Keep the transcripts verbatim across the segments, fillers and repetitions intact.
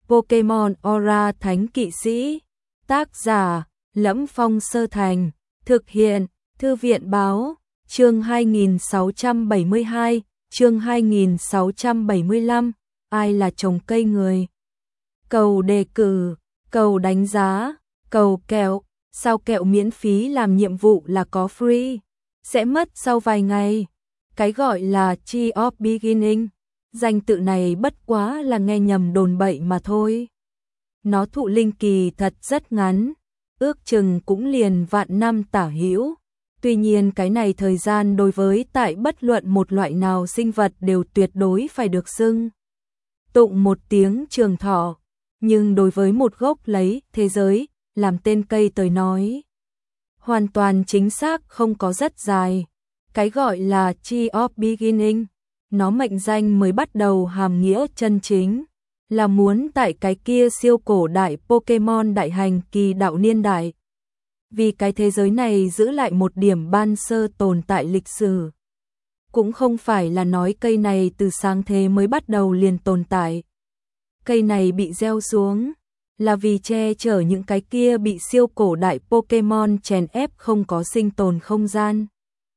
Pokemon Aura Thánh Kỵ Sĩ. Tác giả: Lẫm Phong Sơ Thành. Thực hiện: Thư viện báo. Chương hai nghìn sáu trăm bảy mươi hai, chương hai nghìn sáu trăm bảy mươi lăm. Ai là trồng cây người? Cầu đề cử, cầu đánh giá, cầu kẹo. Sao kẹo miễn phí làm nhiệm vụ là có free, sẽ mất sau vài ngày. Cái gọi là Tree of Beginning, danh tự này bất quá là nghe nhầm đồn bậy mà thôi. Nó thụ linh kỳ thật rất ngắn, ước chừng cũng liền vạn năm tả hữu. Tuy nhiên cái này thời gian đối với tại bất luận một loại nào sinh vật đều tuyệt đối phải được xưng tụng một tiếng trường thọ. Nhưng đối với một gốc lấy thế giới làm tên cây tới nói, hoàn toàn chính xác không có rất dài. Cái gọi là Tree of Beginning, nó mệnh danh mới bắt đầu hàm nghĩa chân chính, là muốn tại cái kia siêu cổ đại Pokemon đại hành kỳ đạo niên đại. Vì cái thế giới này giữ lại một điểm ban sơ tồn tại lịch sử. Cũng không phải là nói cây này từ sáng thế mới bắt đầu liền tồn tại. Cây này bị gieo xuống là vì che chở những cái kia bị siêu cổ đại Pokemon chèn ép không có sinh tồn không gian.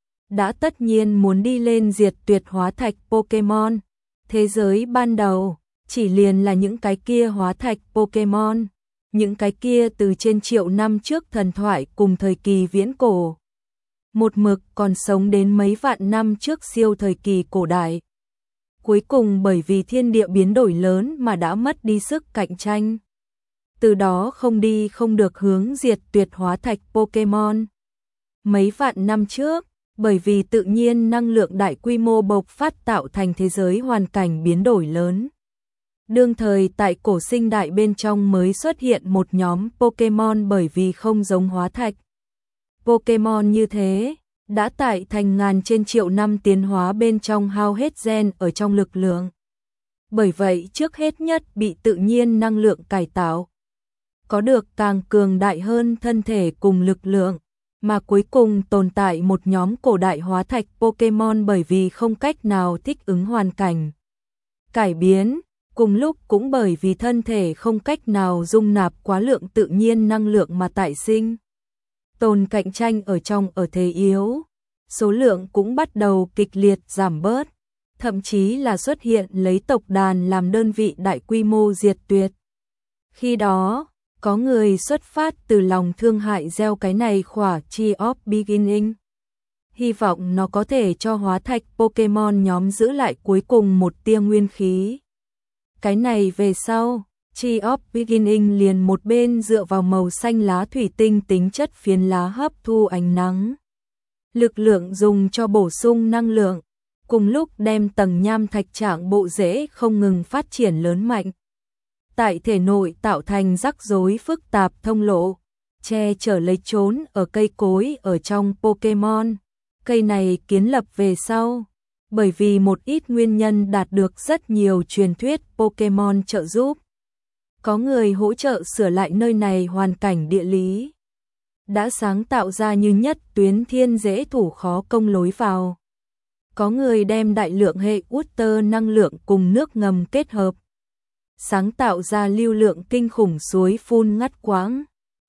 Đã tất nhiên muốn đi lên diệt tuyệt hóa thạch Pokemon. Thế giới ban đầu chỉ liền là những cái kia hóa thạch Pokemon, những cái kia từ trên triệu năm trước thần thoại cùng thời kỳ viễn cổ, một mực còn sống đến mấy vạn năm trước siêu thời kỳ cổ đại. Cuối cùng bởi vì thiên địa biến đổi lớn mà đã mất đi sức cạnh tranh. Từ đó không đi không được hướng diệt tuyệt hóa thạch Pokemon. Mấy vạn năm trước, bởi vì tự nhiên năng lượng đại quy mô bộc phát tạo thành thế giới hoàn cảnh biến đổi lớn. Đương thời tại cổ sinh đại bên trong mới xuất hiện một nhóm Pokemon bởi vì không giống hóa thạch Pokemon như thế, đã tại thành ngàn trên triệu năm tiến hóa bên trong hao hết gen ở trong lực lượng. Bởi vậy trước hết nhất bị tự nhiên năng lượng cải tạo, có được càng cường đại hơn thân thể cùng lực lượng, mà cuối cùng tồn tại một nhóm cổ đại hóa thạch Pokemon bởi vì không cách nào thích ứng hoàn cảnh cải biến, cùng lúc cũng bởi vì thân thể không cách nào dung nạp quá lượng tự nhiên năng lượng mà tại sinh tồn cạnh tranh ở trong ở thế yếu, số lượng cũng bắt đầu kịch liệt giảm bớt, thậm chí là xuất hiện lấy tộc đàn làm đơn vị đại quy mô diệt tuyệt. Khi đó, có người xuất phát từ lòng thương hại gieo cái này khỏa Tree of Beginning, hy vọng nó có thể cho hóa thạch Pokemon nhóm giữ lại cuối cùng một tia nguyên khí. Cái này về sau, Tree of Beginning liền một bên dựa vào màu xanh lá thủy tinh tính chất phiến lá hấp thu ánh nắng, lực lượng dùng cho bổ sung năng lượng, cùng lúc đem tầng nham thạch trạng bộ rễ không ngừng phát triển lớn mạnh. Tại thể nội tạo thành rắc rối phức tạp thông lộ, che chở lấy trốn ở cây cối ở trong Pokemon. Cây này kiến lập về sau, bởi vì một ít nguyên nhân đạt được rất nhiều truyền thuyết Pokemon trợ giúp. Có người hỗ trợ sửa lại nơi này hoàn cảnh địa lý, đã sáng tạo ra như nhất tuyến thiên dễ thủ khó công lối vào. Có người đem đại lượng hệ Water năng lượng cùng nước ngầm kết hợp, sáng tạo ra lưu lượng kinh khủng suối phun ngắt quãng.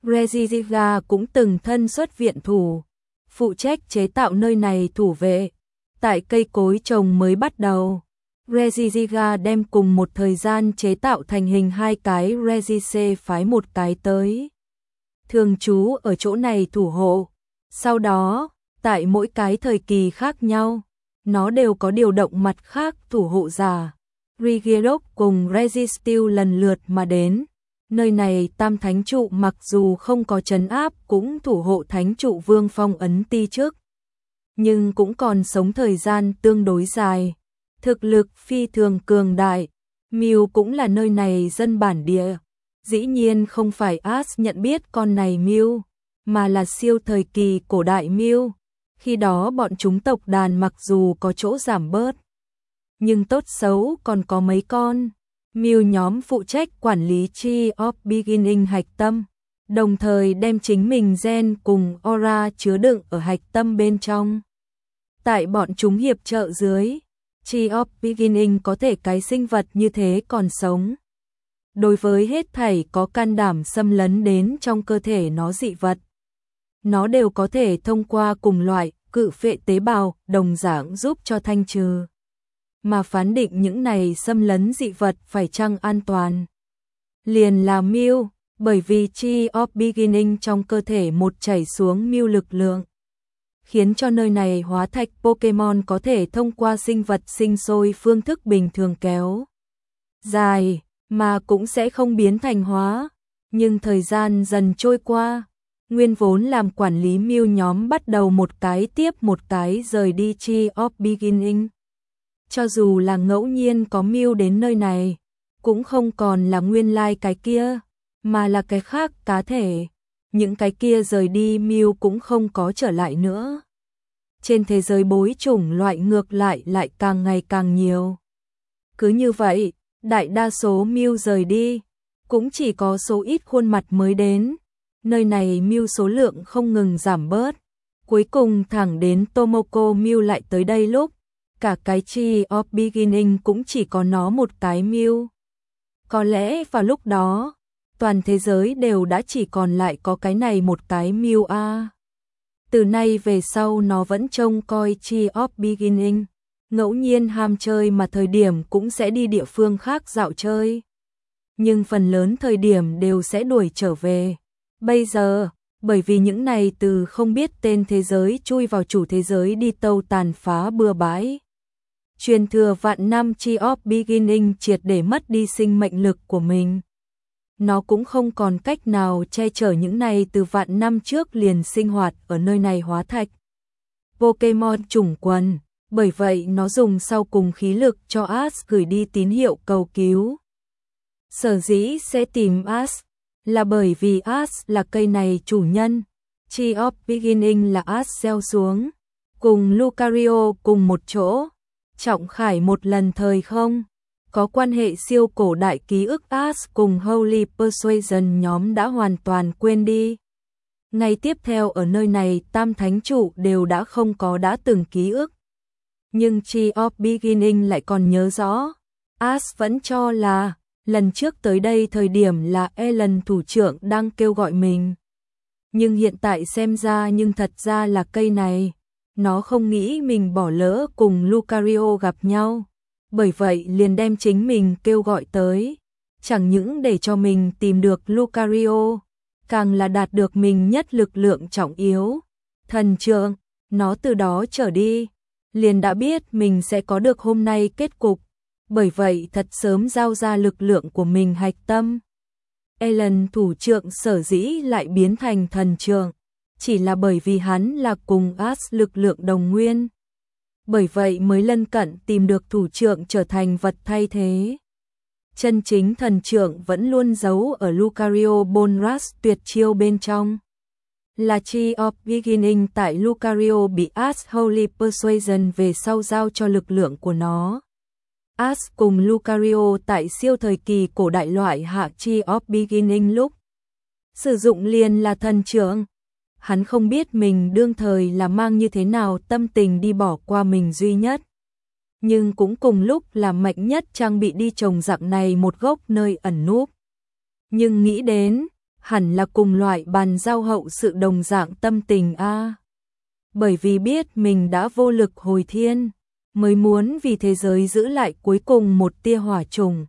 Regigiga cũng từng thân xuất viện thủ, phụ trách chế tạo nơi này thủ vệ. Tại cây cối trồng mới bắt đầu, Regigiga đem cùng một thời gian chế tạo thành hình hai cái Regise phái một cái tới thường trú ở chỗ này thủ hộ. Sau đó, tại mỗi cái thời kỳ khác nhau, nó đều có điều động mặt khác thủ hộ giả. Regirock cùng Registil lần lượt mà đến. Nơi này tam thánh trụ mặc dù không có trấn áp cũng thủ hộ thánh trụ vương phong ấn ti trước, nhưng cũng còn sống thời gian tương đối dài, thực lực phi thường cường đại. Mew cũng là nơi này dân bản địa. Dĩ nhiên không phải Ash nhận biết con này Mew, mà là siêu thời kỳ cổ đại Mew. Khi đó bọn chúng tộc đàn mặc dù có chỗ giảm bớt, nhưng tốt xấu còn có mấy con. Mew nhóm phụ trách quản lý Tree of Beginning hạch tâm, đồng thời đem chính mình gen cùng aura chứa đựng ở hạch tâm bên trong. Tại bọn chúng hiệp trợ dưới, Tree of Beginning có thể cái sinh vật như thế còn sống. đối với hết thảy có can đảm xâm lấn đến trong cơ thể nó dị vật. Nó đều có thể thông qua cùng loại cự phệ tế bào đồng dạng giúp cho thanh trừ. Mà phán định những này xâm lấn dị vật phải chăng an toàn. Liền là Mew, bởi vì Chi of Beginning trong cơ thể một chảy xuống Mew lực lượng, khiến cho nơi này hóa thạch Pokemon có thể thông qua sinh vật sinh sôi phương thức bình thường kéo dài, mà cũng sẽ không biến thành hóa. Nhưng thời gian dần trôi qua, nguyên vốn làm quản lý Mew nhóm bắt đầu một cái tiếp một cái rời đi Chi of Beginning. Cho dù là ngẫu nhiên có Mew đến nơi này, cũng không còn là nguyên lai like cái kia, mà là cái khác cá thể. Những cái kia rời đi Mew cũng không có trở lại nữa. Trên thế giới bối chủng loại ngược lại lại càng ngày càng nhiều. Cứ như vậy, đại đa số Mew rời đi, cũng chỉ có số ít khuôn mặt mới đến. Nơi này Mew số lượng không ngừng giảm bớt. Cuối cùng thẳng đến Tomoko Mew lại tới đây lúc, cả cái Chi of Beginning cũng chỉ có nó một cái Mew. Có lẽ vào lúc đó, toàn thế giới đều đã chỉ còn lại có cái này một cái Mew a. Từ nay về sau nó vẫn trông coi Chi of Beginning, ngẫu nhiên ham chơi mà thời điểm cũng sẽ đi địa phương khác dạo chơi. Nhưng phần lớn thời điểm đều sẽ đuổi trở về. Bây giờ, bởi vì những này từ không biết tên thế giới chui vào chủ thế giới đi tâu tàn phá bừa bãi. Truyền thừa vạn năm Chi of Beginning triệt để mất đi sinh mệnh lực của mình. Nó cũng không còn cách nào che chở những này từ vạn năm trước liền sinh hoạt ở nơi này hóa thạch Pokemon chủng quần, bởi vậy nó dùng sau cùng khí lực cho Ash gửi đi tín hiệu cầu cứu. Sở dĩ sẽ tìm Ash là bởi vì Ash là cây này chủ nhân. Chi of Beginning là Ash gieo xuống, cùng Lucario cùng một chỗ. Trọng Khải một lần thời không, có quan hệ siêu cổ đại ký ức Ash cùng Holy Persuasion nhóm đã hoàn toàn quên đi. Ngày tiếp theo ở nơi này tam thánh chủ đều đã không có đã từng ký ức. Nhưng Chi of Beginning lại còn nhớ rõ. Ash vẫn cho là lần trước tới đây thời điểm là Ellen thủ trưởng đang kêu gọi mình. Nhưng hiện tại xem ra nhưng thật ra là cây này. Nó không nghĩ mình bỏ lỡ cùng Lucario gặp nhau. Bởi vậy liền đem chính mình kêu gọi tới. Chẳng những để cho mình tìm được Lucario, càng là đạt được mình nhất lực lượng trọng yếu. Thần trượng, nó từ đó trở đi, liền đã biết mình sẽ có được hôm nay kết cục. Bởi vậy thật sớm giao ra lực lượng của mình hạch tâm. Ellen thủ trưởng sở dĩ lại biến thành thần trượng, chỉ là bởi vì hắn là cùng Ash lực lượng đồng nguyên. Bởi vậy mới lân cận tìm được thủ trưởng trở thành vật thay thế. Chân chính thần trượng vẫn luôn giấu ở Lucario Bonras tuyệt chiêu bên trong. Là Chi of Beginning tại Lucario bị Ash Holy Persuasion về sau giao cho lực lượng của nó. Ash cùng Lucario tại siêu thời kỳ cổ đại loại hạ Chi of Beginning lúc sử dụng liền là thần trượng. Hắn không biết mình đương thời là mang như thế nào tâm tình đi bỏ qua mình duy nhất. Nhưng cũng cùng lúc là mạnh nhất trang bị đi trồng dạng này một gốc nơi ẩn núp. Nhưng nghĩ đến, hẳn là cùng loại bàn giao hậu sự đồng dạng tâm tình a. Bởi vì biết mình đã vô lực hồi thiên, mới muốn vì thế giới giữ lại cuối cùng một tia hỏa trùng.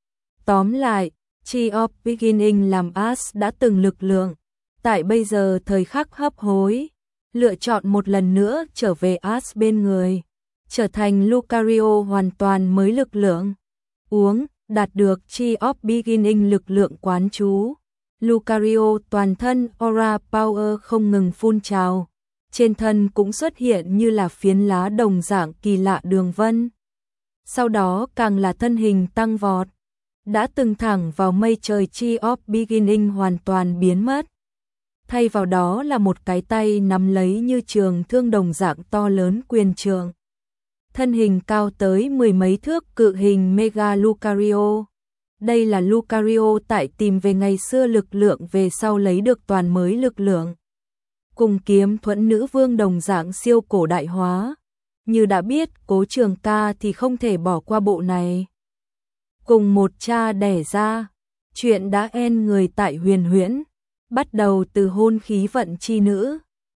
Tóm lại, Chi of Beginning làm Ash đã từng lực lượng. Tại bây giờ thời khắc hấp hối, lựa chọn một lần nữa trở về Ash bên người, trở thành Lucario hoàn toàn mới lực lượng. Uống, đạt được Chi of Beginning lực lượng quán chú. Lucario toàn thân aura power không ngừng phun trào, trên thân cũng xuất hiện như là phiến lá đồng dạng kỳ lạ đường vân. Sau đó càng là thân hình tăng vọt, đã từng thẳng vào mây trời Chi of Beginning hoàn toàn biến mất. Thay vào đó là một cái tay nắm lấy như trường thương đồng dạng to lớn quyền trượng. Thân hình cao tới mười mấy thước cự hình Mega Lucario. Đây là Lucario tại tìm về ngày xưa lực lượng về sau lấy được toàn mới lực lượng. Cùng kiếm thuẫn nữ vương đồng dạng siêu cổ đại hóa. Như đã biết Cố Trường Ca thì không thể bỏ qua bộ này. Cùng một cha đẻ ra, Chuyện đã en người tại huyền huyễn, bắt đầu từ hôn khí vận chi nữ,